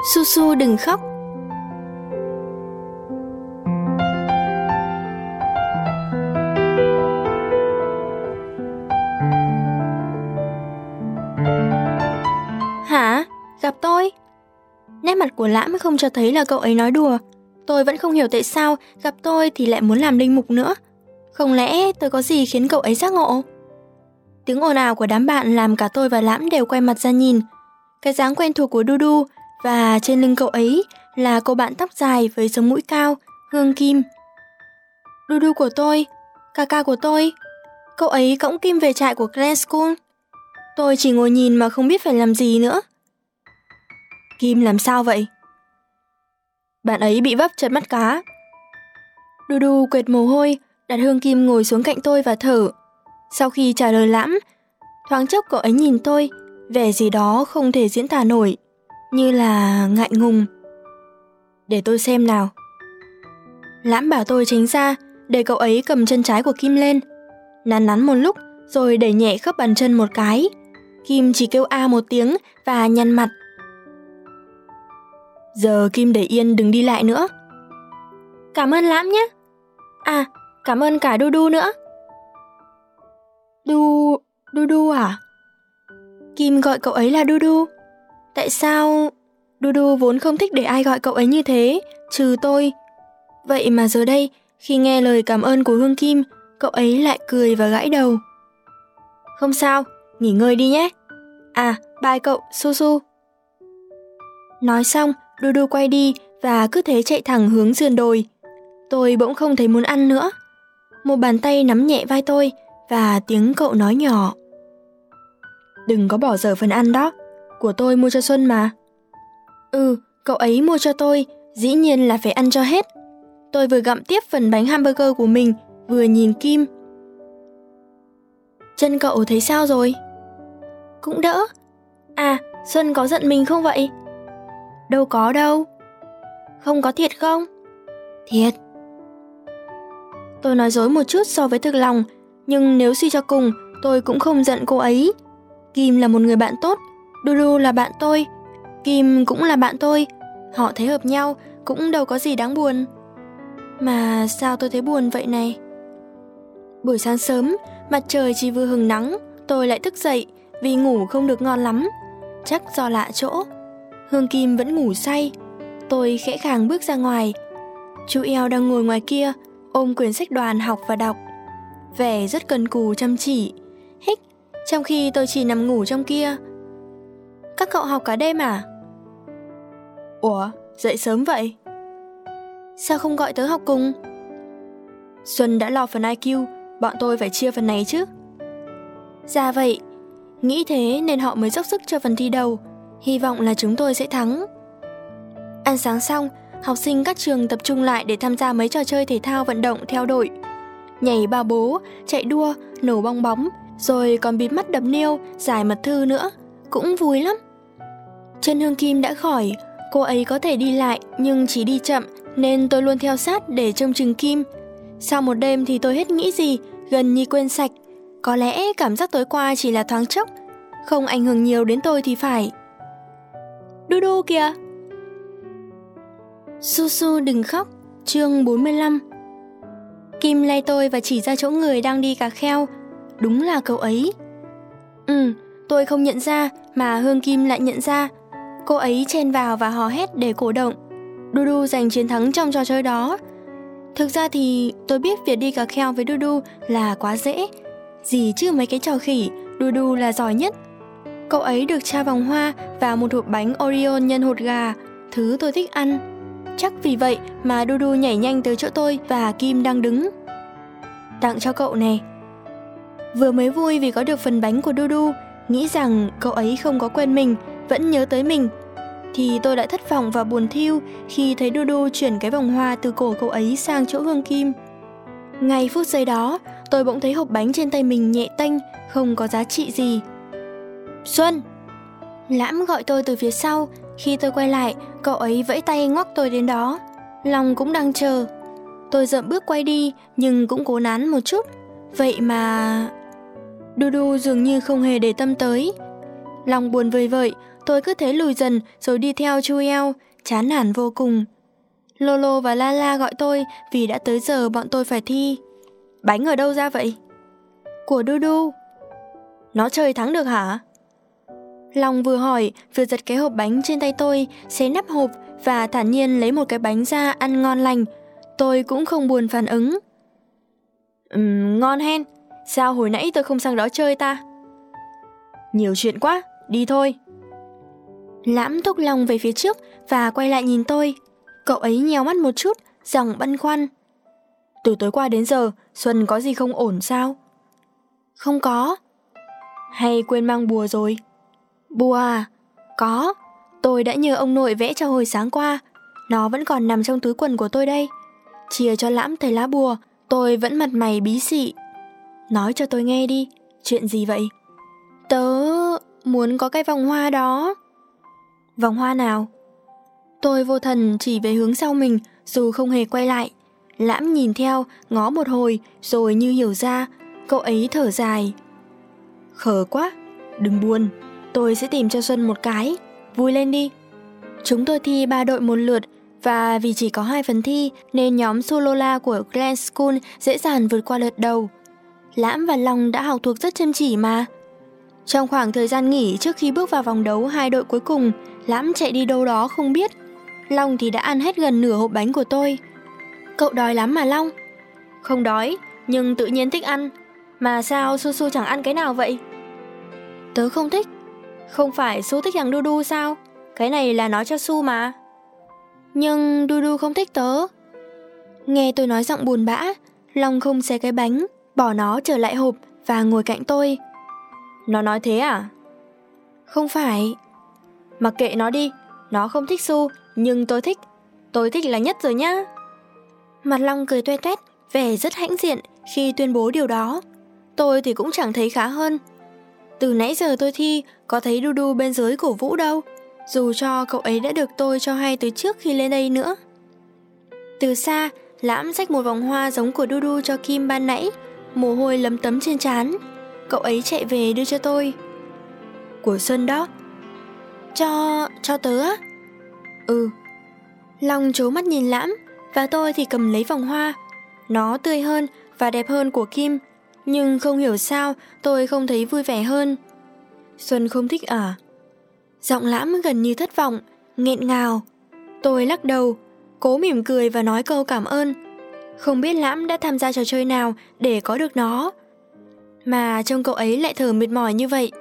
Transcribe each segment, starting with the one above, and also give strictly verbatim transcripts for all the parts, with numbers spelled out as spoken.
Su Su đừng khóc. Hả? Gặp tôi? Nét mặt của Lãm không cho thấy là cậu ấy nói đùa. Tôi vẫn không hiểu tại sao gặp tôi thì lại muốn làm linh mục nữa. Không lẽ tôi có gì khiến cậu ấy giác ngộ? Tiếng ồn ào của đám bạn làm cả tôi và Lãm đều quay mặt ra nhìn. Cái dáng quen thuộc của Dudu và trên lưng cậu ấy là cô bạn tóc dài với sống mũi cao, Hương Kim. Dudu của tôi, ca ca của tôi, cậu ấy cõng Kim về trại của Grand School. Tôi chỉ ngồi nhìn mà không biết phải làm gì nữa. Kim làm sao vậy? Bạn ấy bị vấp trật mắt cá. Dudu quệt mồ hôi, đặt Hương Kim ngồi xuống cạnh tôi và thở. Sau khi trả lời Lãm, thoáng chốc cậu ấy nhìn tôi, vẻ gì đó không thể diễn tả nổi, như là ngại ngùng. Để tôi xem nào. Lãm bảo tôi tránh ra, để cậu ấy cầm chân trái của Kim lên. Nắn nắn một lúc, rồi đẩy nhẹ khớp bàn chân một cái. Kim chỉ kêu a một tiếng và nhăn mặt. Giờ Kim để yên đừng đi lại nữa. Cảm ơn Lãm nhé. À, cảm ơn cả Dudu nữa. Du... Dudu à? Kim gọi cậu ấy là Dudu. Tại sao... Dudu vốn không thích để ai gọi cậu ấy như thế, trừ tôi. Vậy mà giờ đây, khi nghe lời cảm ơn của Hương Kim, cậu ấy lại cười và gãi đầu. Không sao, nghỉ ngơi đi nhé. À, bye cậu, Su Su. Nói xong, Dudu quay đi và cứ thế chạy thẳng hướng sườn đồi. Tôi bỗng không thấy muốn ăn nữa. Một bàn tay nắm nhẹ vai tôi và tiếng cậu nói nhỏ. Đừng có bỏ dở phần ăn đó, của tôi mua cho Xuân mà. Ừ, cậu ấy mua cho tôi, dĩ nhiên là phải ăn cho hết. Tôi vừa gặm tiếp phần bánh hamburger của mình, vừa nhìn Kim. Chân cậu thấy sao rồi? Cũng đỡ. À, Xuân có giận mình không vậy? Đâu có đâu. Không có thiệt không? Thiệt. Tôi nói dối một chút so với thực lòng, nhưng nếu suy cho cùng, tôi cũng không giận cô ấy. Kim là một người bạn tốt, Dudu là bạn tôi, Kim cũng là bạn tôi. Họ thấy hợp nhau, cũng đâu có gì đáng buồn. Mà sao tôi thấy buồn vậy này? Buổi sáng sớm, mặt trời chỉ vừa hừng nắng, tôi lại thức dậy vì ngủ không được ngon lắm. Chắc do lạ chỗ. Hương Kim vẫn ngủ say. Tôi khẽ khàng bước ra ngoài. Chú eo đang ngồi ngoài kia, ôm quyển sách đoàn học và đọc. Vẻ rất cần cù chăm chỉ. Hích, trong khi tôi chỉ nằm ngủ trong kia. Các cậu học cả đêm à? Ủa, dậy sớm vậy? Sao không gọi tớ học cùng? Xuân đã lo phần i kiu, bọn tôi phải chia phần này chứ. Dạ vậy, nghĩ thế nên họ mới dốc sức cho phần thi đầu. Hy vọng là chúng tôi sẽ thắng. Ăn sáng xong, học sinh các trường tập trung lại để tham gia mấy trò chơi thể thao vận động theo đội. Nhảy bao bố, chạy đua, nổ bong bóng, rồi còn bịt mắt đập niêu, giải mật thư nữa. Cũng vui lắm. Chân Hương Kim đã khỏi, cô ấy có thể đi lại nhưng chỉ đi chậm nên tôi luôn theo sát để trông chừng Kim. Sau một đêm thì tôi hết nghĩ gì, gần như quên sạch. Có lẽ cảm giác tối qua chỉ là thoáng chốc, không ảnh hưởng nhiều đến tôi thì phải. Dudu kìa. Su Su đừng khóc, chương bốn mươi lăm. Kim lay tôi và chỉ ra chỗ người đang đi cà kheo. Đúng là cậu ấy. Ừ, tôi không nhận ra mà Hương Kim lại nhận ra. Cô ấy chen vào và hò hét để cổ động. Dudu giành chiến thắng trong trò chơi đó. Thực ra thì tôi biết việc đi cà kheo với Dudu là quá dễ. Gì chứ mấy cái trò khỉ, Dudu là giỏi nhất. Cậu ấy được trao vòng hoa và một hộp bánh Oreo nhân hột gà, thứ tôi thích ăn. Chắc vì vậy mà Dudu nhảy nhanh tới chỗ tôi và Kim đang đứng. Tặng cho cậu này. Vừa mới vui vì có được phần bánh của Dudu, nghĩ rằng cậu ấy không có quên mình, vẫn nhớ tới mình, thì tôi lại thất vọng và buồn thiu khi thấy Dudu chuyển cái vòng hoa từ cổ cậu ấy sang chỗ Hương Kim. Ngay phút giây đó, tôi bỗng thấy hộp bánh trên tay mình nhẹ tênh, không có giá trị gì. Xuân! Lãm gọi tôi từ phía sau. Khi tôi quay lại, cậu ấy vẫy tay ngoắc tôi đến đó. Lòng cũng đang chờ. Tôi dậm bước quay đi, nhưng cũng cố nán một chút. Vậy mà... Dudu dường như không hề để tâm tới. Lòng buồn vơi vợi, tôi cứ thế lùi dần rồi đi theo Chuel, chán nản vô cùng. Lolo và Lala gọi tôi vì đã tới giờ bọn tôi phải thi. Bánh ở đâu ra vậy? Của Dudu. Nó chơi thắng được hả? Long vừa hỏi vừa giật cái hộp bánh trên tay tôi, xé nắp hộp và thản nhiên lấy một cái bánh ra ăn ngon lành. Tôi cũng không buồn phản ứng. Ừm, ngon hen. Sao hồi nãy tôi không sang đó chơi ta? Nhiều chuyện quá, đi thôi. Lãm thúc Long về phía trước và quay lại nhìn tôi. Cậu ấy nheo mắt một chút, giọng băn khoăn. Từ tối qua đến giờ, Xuân có gì không ổn sao? Không có. Hay quên mang bùa rồi? Bùa à? Có. Tôi đã nhờ ông nội vẽ cho hồi sáng qua. Nó vẫn còn nằm trong túi quần của tôi đây. Chia cho Lãm thấy lá bùa, tôi vẫn mặt mày bí xị. Nói cho tôi nghe đi, chuyện gì vậy? Tớ muốn có cái vòng hoa đó. Vòng hoa nào? Tôi vô thần chỉ về hướng sau mình dù không hề quay lại. Lãm nhìn theo, ngó một hồi rồi như hiểu ra, cậu ấy thở dài. Khờ quá, đừng buồn, tôi sẽ tìm cho Xuân một cái, vui lên đi. Chúng tôi thi ba đội một lượt và vì chỉ có hai phần thi nên nhóm Solola của Glen School dễ dàng vượt qua lượt đầu. Lãm và Long đã học thuộc rất chăm chỉ mà. Trong khoảng thời gian nghỉ trước khi bước vào vòng đấu hai đội cuối cùng, Lãm chạy đi đâu đó không biết. Long thì đã ăn hết gần nửa hộp bánh của tôi. Cậu đói lắm mà Long? Không đói, nhưng tự nhiên thích ăn. Mà sao Su Su chẳng ăn cái nào vậy? Tớ không thích. Không phải Su thích thằng Dudu sao? Cái này là nói cho Su mà. Nhưng Dudu không thích tớ. Nghe tôi nói giọng buồn bã, Long không xé cái bánh, bỏ nó trở lại hộp và ngồi cạnh tôi. Nó nói thế à? Không phải. Mặc kệ nó đi, nó không thích Su, nhưng tôi thích. Tôi thích là nhất rồi nhá. Mặt Long cười toe toét, vẻ rất hãnh diện khi tuyên bố điều đó. Tôi thì cũng chẳng thấy khá hơn. Từ nãy giờ tôi thi, có thấy Dudu bên dưới cổ vũ đâu, dù cho cậu ấy đã được tôi cho hay từ trước khi lên đây nữa. Từ xa, Lãm xách một vòng hoa giống của Dudu cho Kim ban nãy, mồ hôi lấm tấm trên trán. Cậu ấy chạy về đưa cho tôi. Của Xuân đó. Cho... cho tớ á? Ừ. Long trố mắt nhìn Lãm, và tôi thì cầm lấy vòng hoa. Nó tươi hơn và đẹp hơn của Kim, nhưng không hiểu sao tôi không thấy vui vẻ hơn. Xuân không thích à? Giọng Lãm gần như thất vọng, nghẹn ngào. Tôi lắc đầu, cố mỉm cười và nói câu cảm ơn. Không biết Lãm đã tham gia trò chơi nào để có được nó, mà trông cậu ấy lại thở mệt mỏi như vậy.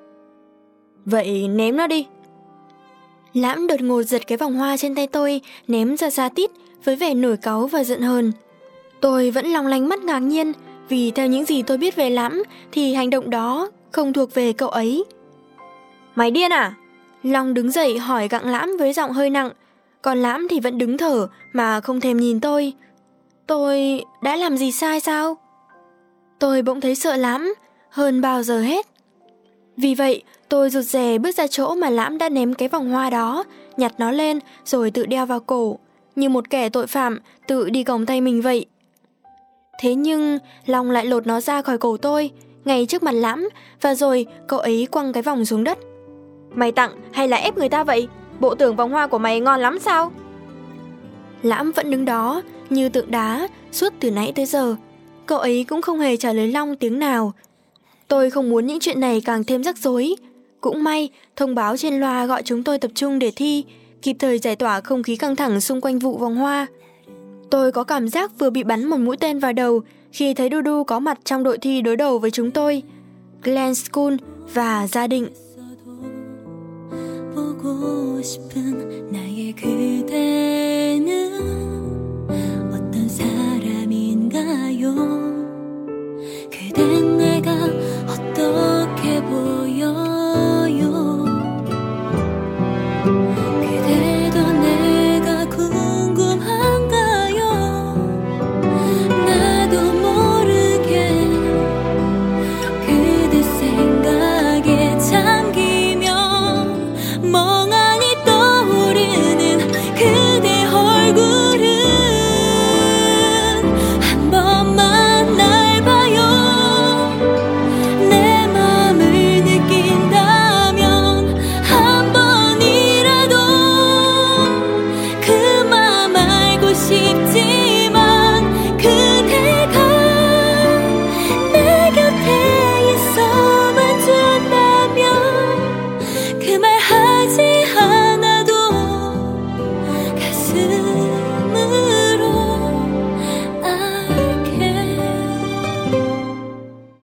Vậy ném nó đi. Lãm đột ngột giật cái vòng hoa trên tay tôi, ném ra xa tít với vẻ nổi cáu và giận hờn. Tôi vẫn long lanh mắt ngạc nhiên, vì theo những gì tôi biết về Lãm thì hành động đó không thuộc về cậu ấy. Mày điên à? Long đứng dậy hỏi gặng Lãm với giọng hơi nặng, còn Lãm thì vẫn đứng thở mà không thèm nhìn tôi. Tôi đã làm gì sai sao? Tôi bỗng thấy sợ Lãm hơn bao giờ hết. Vì vậy, tôi rụt rè bước ra chỗ mà Lãm đã ném cái vòng hoa đó, nhặt nó lên rồi tự đeo vào cổ, như một kẻ tội phạm tự đi còng tay mình vậy. Thế nhưng, Long lại lột nó ra khỏi cổ tôi, ngay trước mặt Lãm, và rồi cậu ấy quăng cái vòng xuống đất. Mày tặng hay là ép người ta vậy? Bộ tưởng vòng hoa của mày ngon lắm sao? Lãm vẫn đứng đó, như tượng đá, suốt từ nãy tới giờ. Cậu ấy cũng không hề trả lời Long tiếng nào. Tôi không muốn những chuyện này càng thêm rắc rối. Cũng may, thông báo trên loa gọi chúng tôi tập trung để thi, kịp thời giải tỏa không khí căng thẳng xung quanh vụ vòng hoa. Tôi có cảm giác vừa bị bắn một mũi tên vào đầu khi thấy Dudu có mặt trong đội thi đối đầu với chúng tôi, Glen School và Gia Định.